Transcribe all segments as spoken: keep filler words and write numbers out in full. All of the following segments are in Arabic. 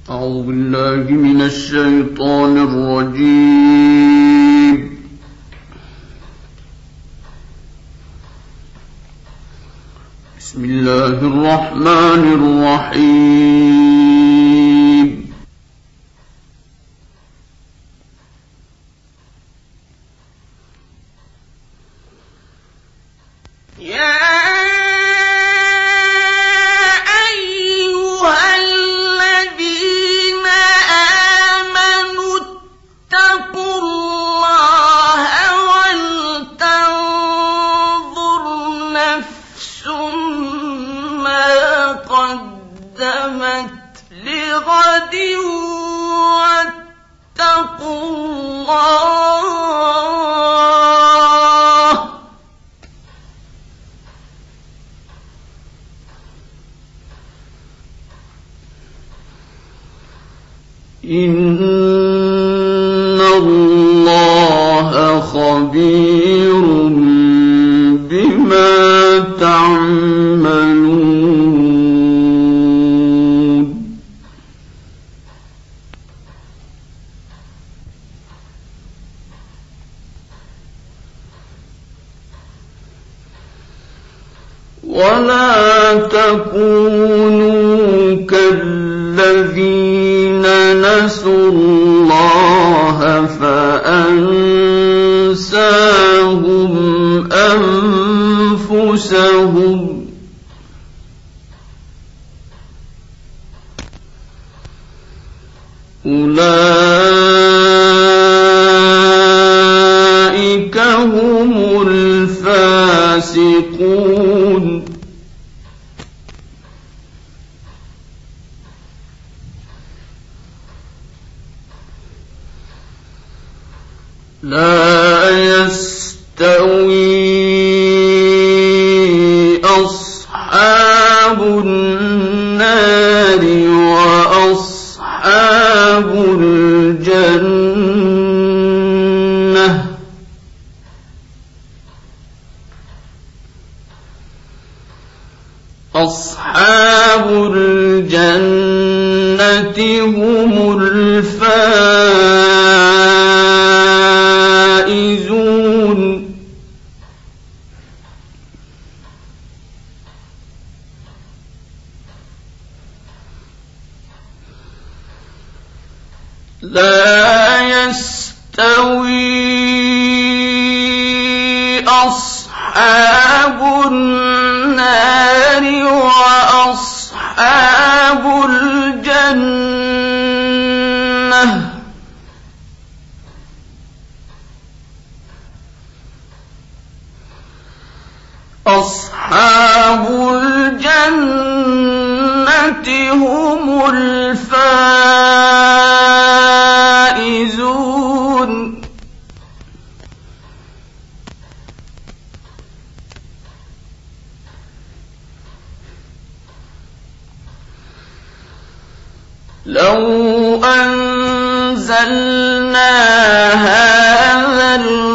أعوذ بالله من الشيطان الرجيم. بسم الله الرحمن الرحيم. يا لغد واتقوا الله إن الله خبير بما تعملون. ولا تكونوا كالذين نسوا الله فأنساهم أنفسهم أولئك هم الفاسقون. لا يستوي أصحاب النار وأصحاب الجنة أصحاب الجنة هم الفائزون. لا يستوي أصحاب النار وأصحاب الجنة أصحاب الجنة هم الفائزون. لو أنزلنا هذا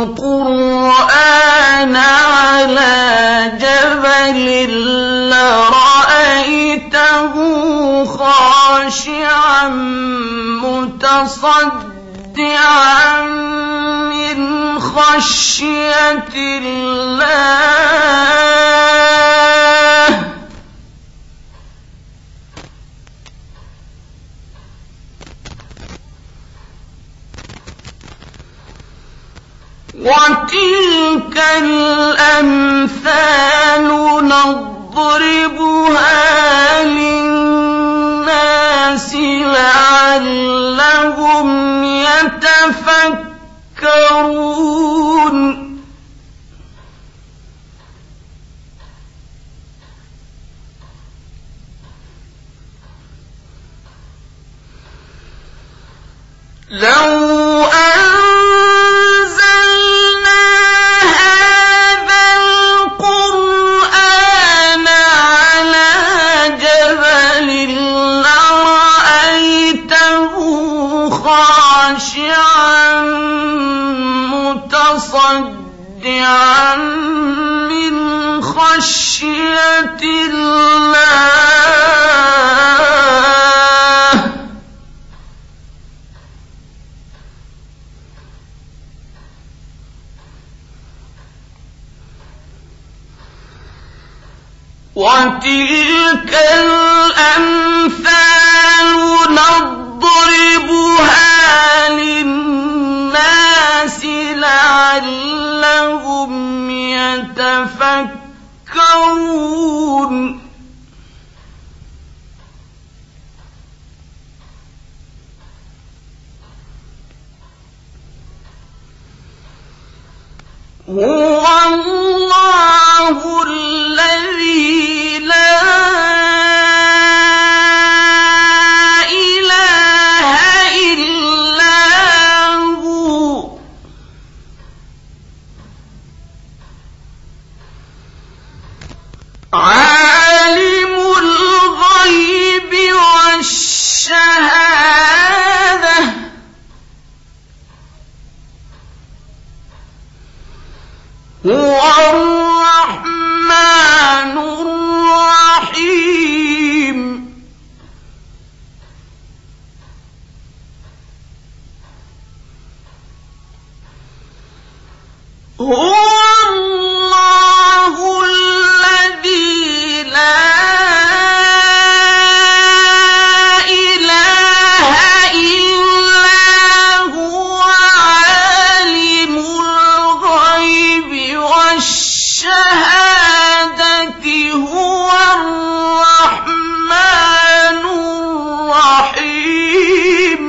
القرآن على جبل لرأيته خاشعا متصدعا من خشية الله. وتلك الأمثال نضربها للناس لعلهم يتفكرون. لو أنزلنا هذا القرآن على جبل لرأيته خاشعا متصدعا من خشية الله. وتلك الأمثال نضربها للناس لعلهم يتفكرون هو الله الذي لا إله إلا هو عالم الغيب والشهادة هو الرحمن الرحيم هو الله الذي لا إله إلا هو عالم الغيب والشهادة هو الرحمن الرحيم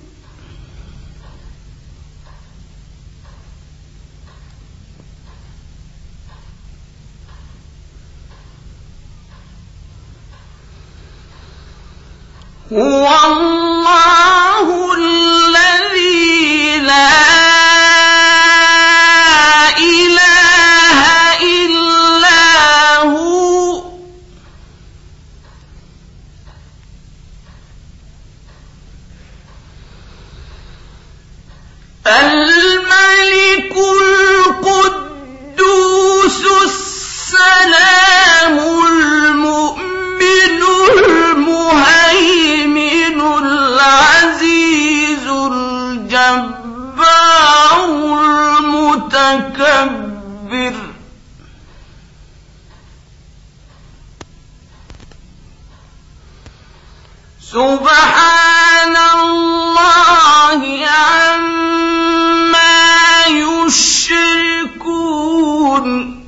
هو الله الذي لا إله إلا هو الملك القدوس السلام المؤمن المهيمن العزيز الجبار المتكبر سبحان الله عما يشركون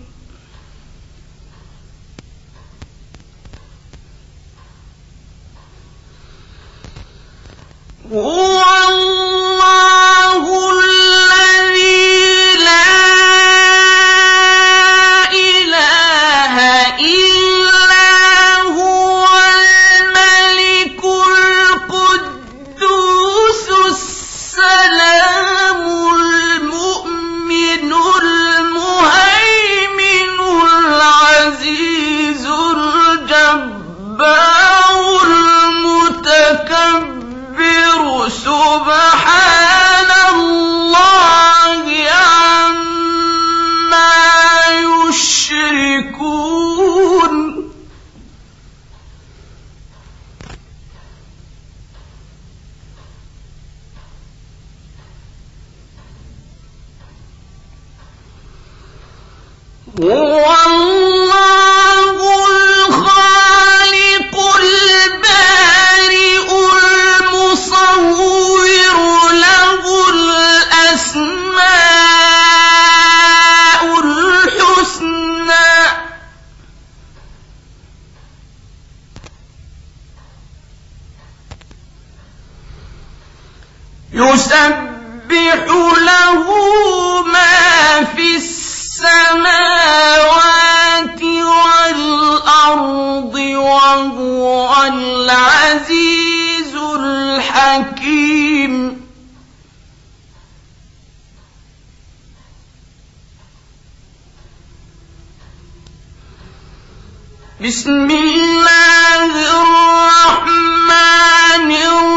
هو الله الذي لا إله إلا هو الملك القدوس السلام المؤمن المهيمن العزيز الجبار المتكبر سبحان الله عما يشركون هو الله الخالق البارئ المصور له الأسماء الحسنى يسبح له ما في السماوات والأرض وهو العزيز الحكيم بسم الله الرحمن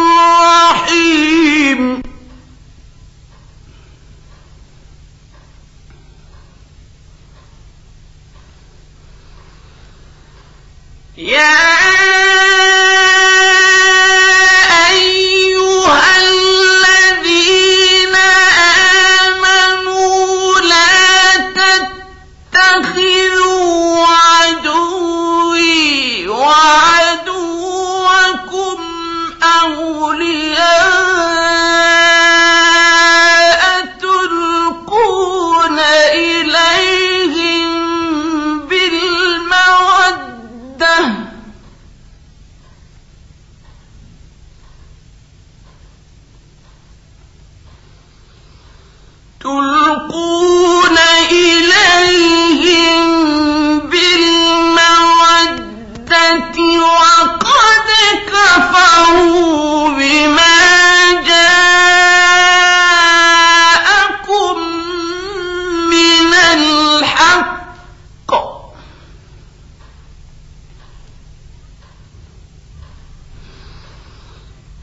الرحيم يا أيها الذين آمنوا لا تتخذوا عدوي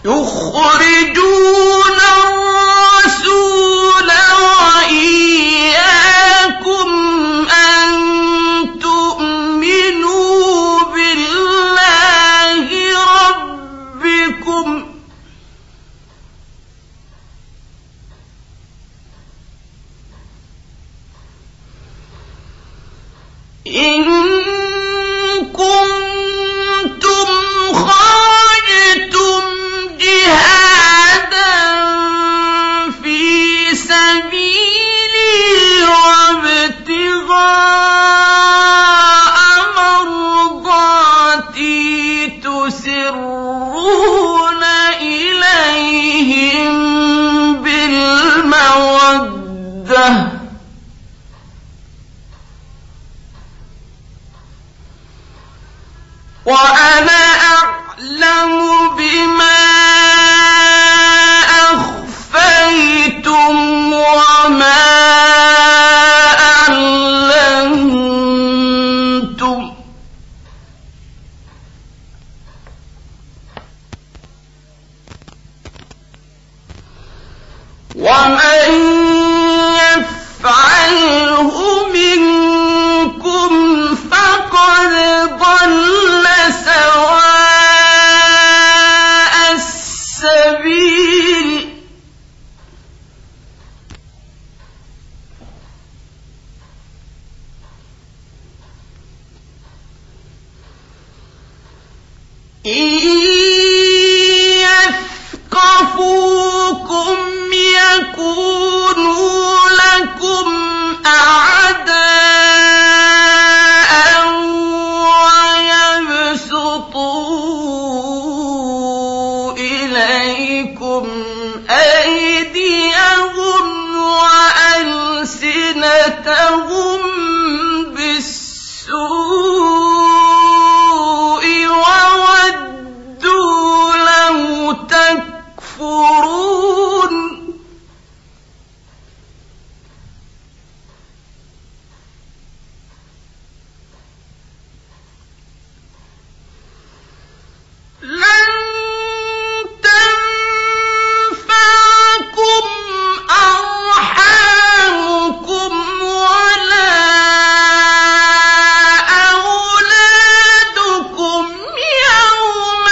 يخرجون الرسول وإياكم أن تؤمنوا بالله ربكم إن كنتم خرجتم جهادا في سبيلي وابتغاء مرضاتي تسرون إليهم بالمودة وأنا أعلم بما أخفيتم وما أعلنتم ومن يفعله منكم فقد ضل سواء السبيل إن يثقفوكم يكونوا لكم أعداء ويبسطوا إليكم أيديهم وألسنتهم بالسوء وودوا لو تكفرون لن تنفعكم أرحامكم ولا أولادكم يوم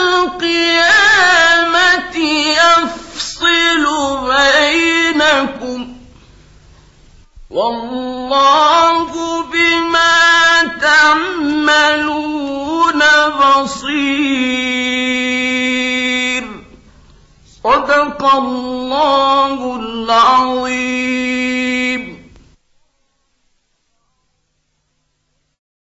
القيامة يفصل بينكم والله بما تعملون بصير. صدق الله العظيم.